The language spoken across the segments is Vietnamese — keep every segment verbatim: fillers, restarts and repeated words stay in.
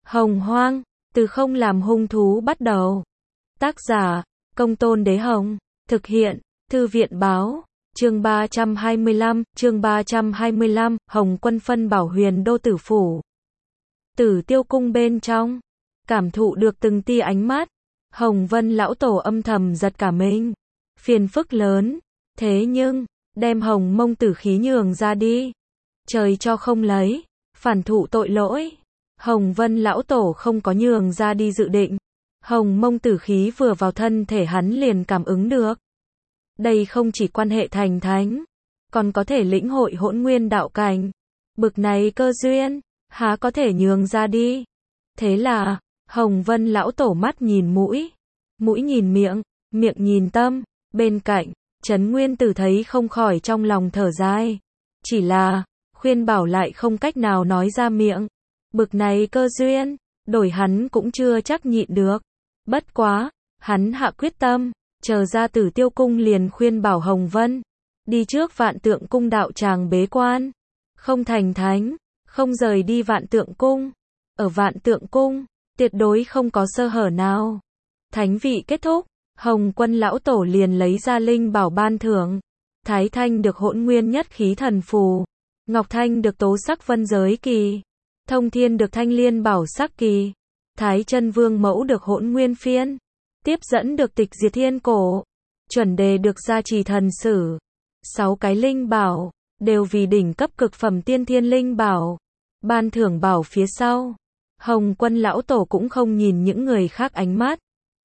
Hồng Hoang, từ không làm hung thú bắt đầu. Tác giả, Công Tôn Đế Hồng. Thực hiện, Thư viện Báo. Chương ba trăm hai mươi lăm, chương ba trăm hai mươi lăm, Hồng Quân phân bảo Huyền Đô Tử Phủ. Tử Tiêu Cung bên trong, cảm thụ được từng tia ánh mắt, Hồng Vân lão tổ âm thầm giật cả mình. Phiền phức lớn, thế nhưng, đem Hồng Mông tử khí nhường ra đi. Trời cho không lấy, phản thụ tội lỗi. Hồng Vân lão tổ không có nhường ra đi dự định. Hồng Mông tử khí vừa vào thân thể hắn liền cảm ứng được. Đây không chỉ quan hệ thành thánh, còn có thể lĩnh hội hỗn nguyên đạo cảnh. Bực này cơ duyên, há có thể nhường ra đi. Thế là, Hồng Vân lão tổ mắt nhìn mũi, mũi nhìn miệng, miệng nhìn tâm. Bên cạnh, Trấn Nguyên Tử thấy không khỏi trong lòng thở dài. Chỉ là, khuyên bảo lại không cách nào nói ra miệng. Bực này cơ duyên, đổi hắn cũng chưa chắc nhịn được. Bất quá, hắn hạ quyết tâm, chờ ra Tử Tiêu Cung liền khuyên bảo Hồng Vân. Đi trước Vạn Tượng Cung đạo tràng bế quan. Không thành thánh, không rời đi Vạn Tượng Cung. Ở Vạn Tượng Cung, tuyệt đối không có sơ hở nào. Thánh vị kết thúc, Hồng Quân lão tổ liền lấy ra linh bảo ban thưởng. Thái Thanh được hỗn nguyên nhất khí thần phù. Ngọc Thanh được tố sắc vân giới kỳ. Thông Thiên được thanh liên bảo sắc kỳ. Thái Chân Vương mẫu được hỗn nguyên phiên. Tiếp dẫn được tịch diệt thiên cổ. Chuẩn đề được gia trì thần sử. Sáu cái linh bảo, đều vì đỉnh cấp cực phẩm tiên thiên linh bảo. Ban thưởng bảo phía sau. Hồng Quân lão tổ cũng không nhìn những người khác ánh mắt.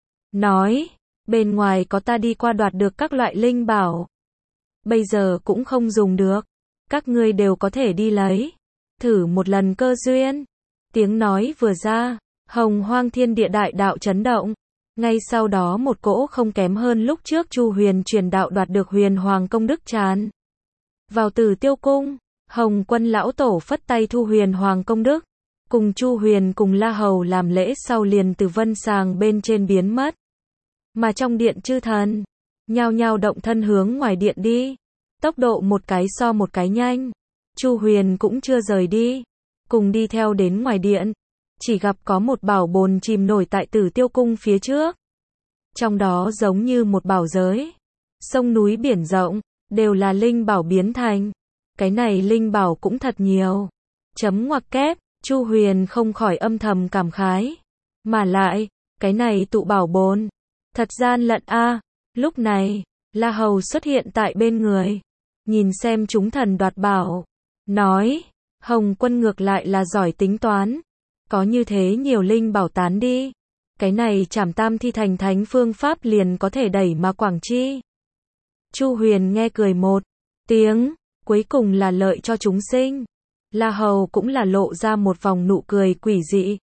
Nói, bên ngoài có ta đi qua đoạt được các loại linh bảo. Bây giờ cũng không dùng được. Các ngươi đều có thể đi lấy. Thử một lần cơ duyên. Tiếng nói vừa ra, Hồng Hoang thiên địa đại đạo chấn động. Ngay sau đó một cỗ không kém hơn lúc trước Chu Huyền truyền đạo đoạt được Huyền Hoàng công đức tràn vào Tử Tiêu Cung. Hồng Quân lão tổ phất tay thu Huyền Hoàng công đức, cùng Chu Huyền cùng La Hầu làm lễ sau liền từ vân sàng bên trên biến mất. Mà trong điện chư thần, nhao nhao động thân hướng ngoài điện đi. Tốc độ một cái so một cái nhanh. Chu Huyền cũng chưa rời đi, cùng đi theo đến ngoài điện. Chỉ gặp có một bảo bồn chìm nổi tại Tử Tiêu Cung phía trước. Trong đó giống như một bảo giới. Sông núi biển rộng, đều là linh bảo biến thành. Cái này linh bảo cũng thật nhiều. Chấm ngoặc kép, Chu Huyền không khỏi âm thầm cảm khái. Mà lại, cái này tụ bảo bồn, thật gian lận a. Lúc này, La Hầu xuất hiện tại bên người. Nhìn xem chúng thần đoạt bảo. Nói, Hồng Quân ngược lại là giỏi tính toán. Có như thế nhiều linh bảo tán đi. Cái này trảm tam thi thành thánh phương pháp liền có thể đẩy mà quảng chi. Chu Huyền nghe cười một tiếng, cuối cùng là lợi cho chúng sinh. La Hầu cũng là lộ ra một vòng nụ cười quỷ dị.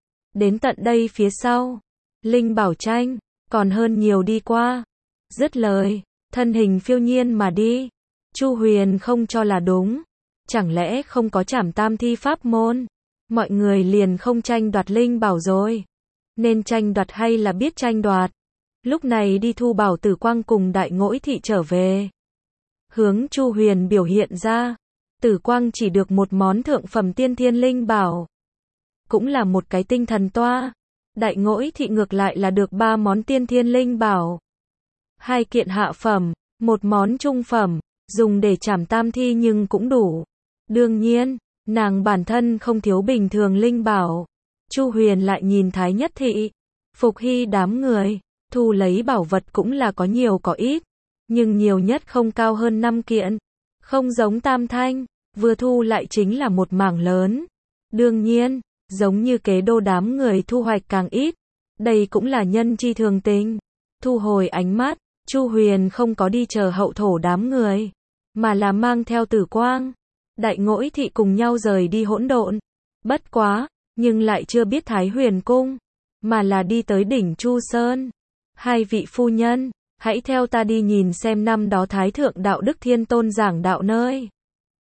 Đến tận đây phía sau, linh bảo tranh, còn hơn nhiều đi qua. Dứt lời, thân hình phiêu nhiên mà đi. Chu Huyền không cho là đúng. Chẳng lẽ không có trảm tam thi pháp môn? Mọi người liền không tranh đoạt linh bảo rồi. Nên tranh đoạt hay là biết tranh đoạt? Lúc này đi thu bảo Tử Quang cùng Đại Ngỗi Thị trở về. Hướng Chu Huyền biểu hiện ra. Tử Quang chỉ được một món thượng phẩm tiên thiên linh bảo. Cũng là một cái tinh thần toa. Đại Ngỗi Thị ngược lại là được ba món tiên thiên linh bảo. Hai kiện hạ phẩm, một món trung phẩm, dùng để trảm tam thi nhưng cũng đủ. Đương nhiên, nàng bản thân không thiếu bình thường linh bảo. Chu Huyền lại nhìn Thái Nhất Thị, Phục Hy đám người, thu lấy bảo vật cũng là có nhiều có ít, nhưng nhiều nhất không cao hơn năm kiện. Không giống Tam Thanh, vừa thu lại chính là một mảng lớn. Đương nhiên, giống như Kế Đô đám người thu hoạch càng ít, đây cũng là nhân chi thường tình. Thu hồi ánh mắt, Chu Huyền không có đi chờ Hậu Thổ đám người, mà là mang theo Tử Quang, Đại Ngỗi Thị cùng nhau rời đi hỗn độn. Bất quá, nhưng lại chưa biết Thái Huyền Cung, mà là đi tới đỉnh Chu Sơn. Hai vị phu nhân, hãy theo ta đi nhìn xem năm đó Thái Thượng Đạo Đức Thiên Tôn giảng đạo nơi.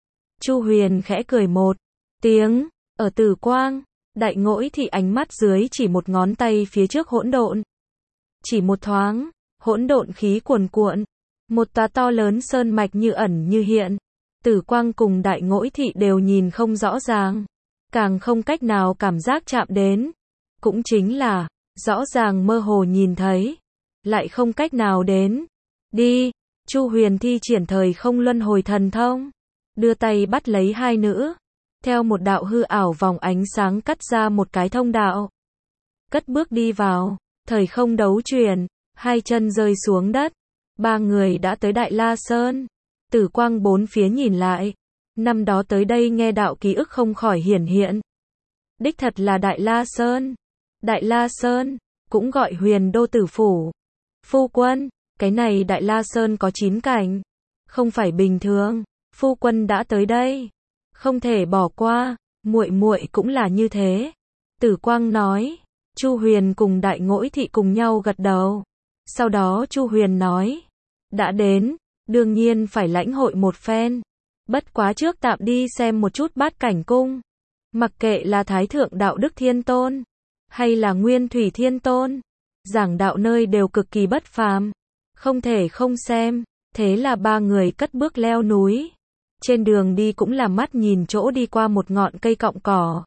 Chu Huyền khẽ cười một tiếng, ở Tử Quang, Đại Ngỗi Thị ánh mắt dưới chỉ một ngón tay phía trước hỗn độn. Chỉ một thoáng, hỗn độn khí cuồn cuộn, một tòa to lớn sơn mạch như ẩn như hiện. Tử Quang cùng Đại Ngỗi Thị đều nhìn không rõ ràng. càng không cách nào cảm giác chạm đến. Cũng chính là, rõ ràng mơ hồ nhìn thấy, lại không cách nào đến. Đi, Chu Huyền thi triển thời không luân hồi thần thông, đưa tay bắt lấy hai nữ, theo một đạo hư ảo vòng ánh sáng cắt ra một cái thông đạo. Cất bước đi vào, thời không đấu chuyển, hai chân rơi xuống đất, ba người đã tới Đại La Sơn. Tử quang bốn phía nhìn lại, năm đó tới đây nghe đạo ký ức không khỏi hiển hiện. Đích thật là Đại La Sơn. Đại La Sơn, cũng gọi Huyền Đô Tử Phủ. Phu quân, cái này Đại La Sơn có chín cảnh, không phải bình thường, phu quân đã tới đây, không thể bỏ qua, muội muội cũng là như thế. Tử Quang nói. Chu Huyền cùng Đại Ngỗi Thị cùng nhau gật đầu. Sau đó Chu Huyền nói, đã đến, đương nhiên phải lãnh hội một phen. Bất quá trước tạm đi xem một chút Bát Cảnh Cung. Mặc kệ là Thái Thượng Đạo Đức Thiên Tôn, hay là Nguyên Thủy Thiên Tôn, giảng đạo nơi đều cực kỳ bất phàm, không thể không xem. Thế là ba người cất bước leo núi. Trên đường đi cũng là mắt nhìn chỗ đi qua một ngọn cây cọng cỏ.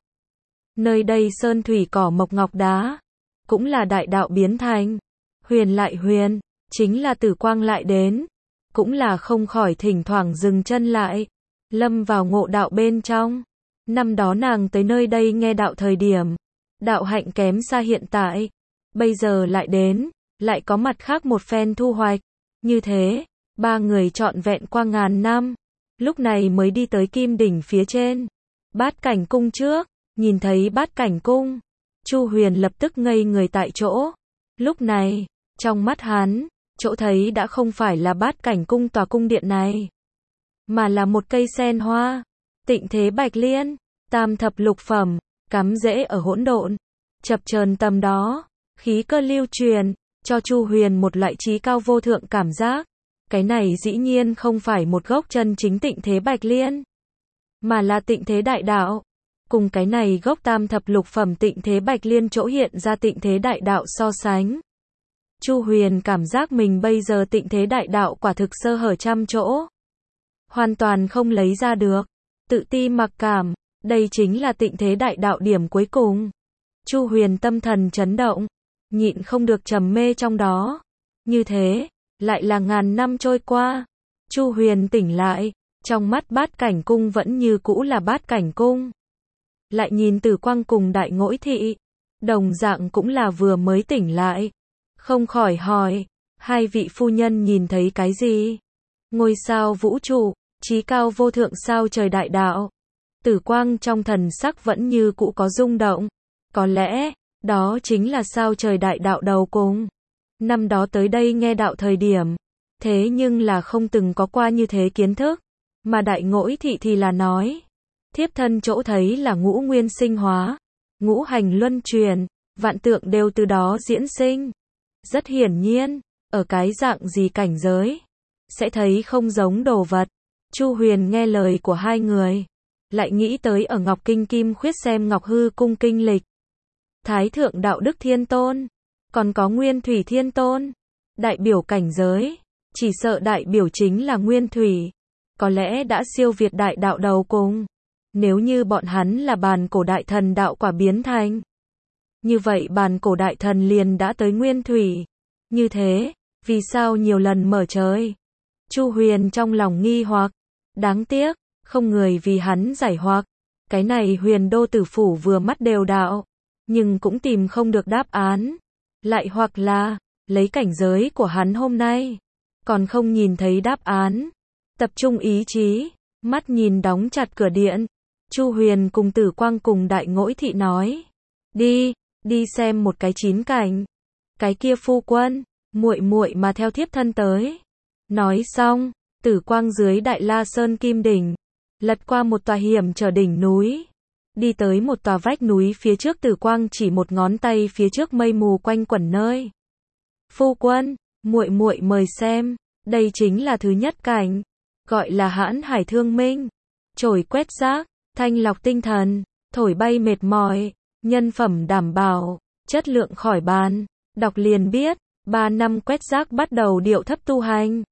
Nơi đây sơn thủy cỏ mộc ngọc đá, cũng là đại đạo biến thành. Huyền lại huyền, chính là Tử Quang lại đến, cũng là không khỏi thỉnh thoảng dừng chân lại, lâm vào ngộ đạo bên trong. Năm đó nàng tới nơi đây nghe đạo thời điểm, đạo hạnh kém xa hiện tại, bây giờ lại đến, lại có mặt khác một phen thu hoạch. Như thế, ba người trọn vẹn qua ngàn năm, lúc này mới đi tới Kim Đỉnh phía trên, Bát Cảnh Cung trước. Nhìn thấy Bát Cảnh Cung, Chu Huyền lập tức ngây người tại chỗ. Lúc này, trong mắt hắn, chỗ thấy đã không phải là Bát Cảnh Cung tòa cung điện này, mà là một cây sen hoa, tịnh thế bạch liên, tam thập lục phẩm, cắm rễ ở hỗn độn, chập chờn tầm đó, khí cơ lưu truyền, cho Chu Huyền một loại trí cao vô thượng cảm giác. Cái này dĩ nhiên không phải một gốc chân chính tịnh thế bạch liên, mà là tịnh thế đại đạo. Cùng cái này gốc tam thập lục phẩm tịnh thế bạch liên chỗ hiện ra tịnh thế đại đạo so sánh, Chu Huyền cảm giác mình bây giờ tịnh thế đại đạo quả thực sơ hở trăm chỗ, hoàn toàn không lấy ra được, tự ti mặc cảm, đây chính là tịnh thế đại đạo điểm cuối cùng. Chu Huyền tâm thần chấn động, nhịn không được trầm mê trong đó. Như thế, lại là ngàn năm trôi qua, Chu Huyền tỉnh lại, trong mắt Bát Cảnh Cung vẫn như cũ là Bát Cảnh Cung. Lại nhìn Tử Quang cùng Đại Ngỗi Thị, đồng dạng cũng là vừa mới tỉnh lại, không khỏi hỏi, hai vị phu nhân nhìn thấy cái gì? Ngôi sao vũ trụ, chí cao vô thượng sao trời đại đạo. Tử Quang trong thần sắc vẫn như cũ có rung động, có lẽ, đó chính là sao trời đại đạo đầu cùng. Năm đó tới đây nghe đạo thời điểm, thế nhưng là không từng có qua như thế kiến thức, mà Đại Ngỗi Thị thì là nói, thiếp thân chỗ thấy là ngũ nguyên sinh hóa, ngũ hành luân truyền, vạn tượng đều từ đó diễn sinh. Rất hiển nhiên, ở cái dạng gì cảnh giới, sẽ thấy không giống đồ vật. Chu Huyền nghe lời của hai người, lại nghĩ tới ở Ngọc Kinh Kim Khuyết xem Ngọc Hư Cung kinh lịch. Thái Thượng Đạo Đức Thiên Tôn, còn có Nguyên Thủy Thiên Tôn, đại biểu cảnh giới, chỉ sợ đại biểu chính là Nguyên Thủy, có lẽ đã siêu việt đại đạo đầu cùng. Nếu như bọn hắn là bàn cổ đại thần đạo quả biến thành, như vậy bàn cổ đại thần liền đã tới Nguyên Thủy. Như thế, vì sao nhiều lần mở trời? Chu Huyền trong lòng nghi hoặc, đáng tiếc, không người vì hắn giải hoặc. Cái này Huyền Đô Tử Phủ vừa mắt đều đạo, nhưng cũng tìm không được đáp án. Lại hoặc là, lấy cảnh giới của hắn hôm nay, còn không nhìn thấy đáp án. Tập trung ý chí, mắt nhìn đóng chặt cửa điện. Chu Huyền cùng Tử Quang cùng Đại Ngỗi Thị nói, đi, đi xem một cái chín cảnh. Cái kia phu quân, muội muội mà theo thiếp thân tới. Nói xong, Tử Quang dưới Đại La Sơn Kim Đỉnh, lật qua một tòa hiểm trở đỉnh núi, đi tới một tòa vách núi phía trước. Tử Quang chỉ một ngón tay phía trước mây mù quanh quẩn nơi. Phu quân, muội muội mời xem, đây chính là thứ nhất cảnh, gọi là Hãn Hải Thương Minh, trổi quét rác, thanh lọc tinh thần, thổi bay mệt mỏi, nhân phẩm đảm bảo, chất lượng khỏi bàn. Đọc liền biết, ba năm quét rác bắt đầu điệu thấp tu hành.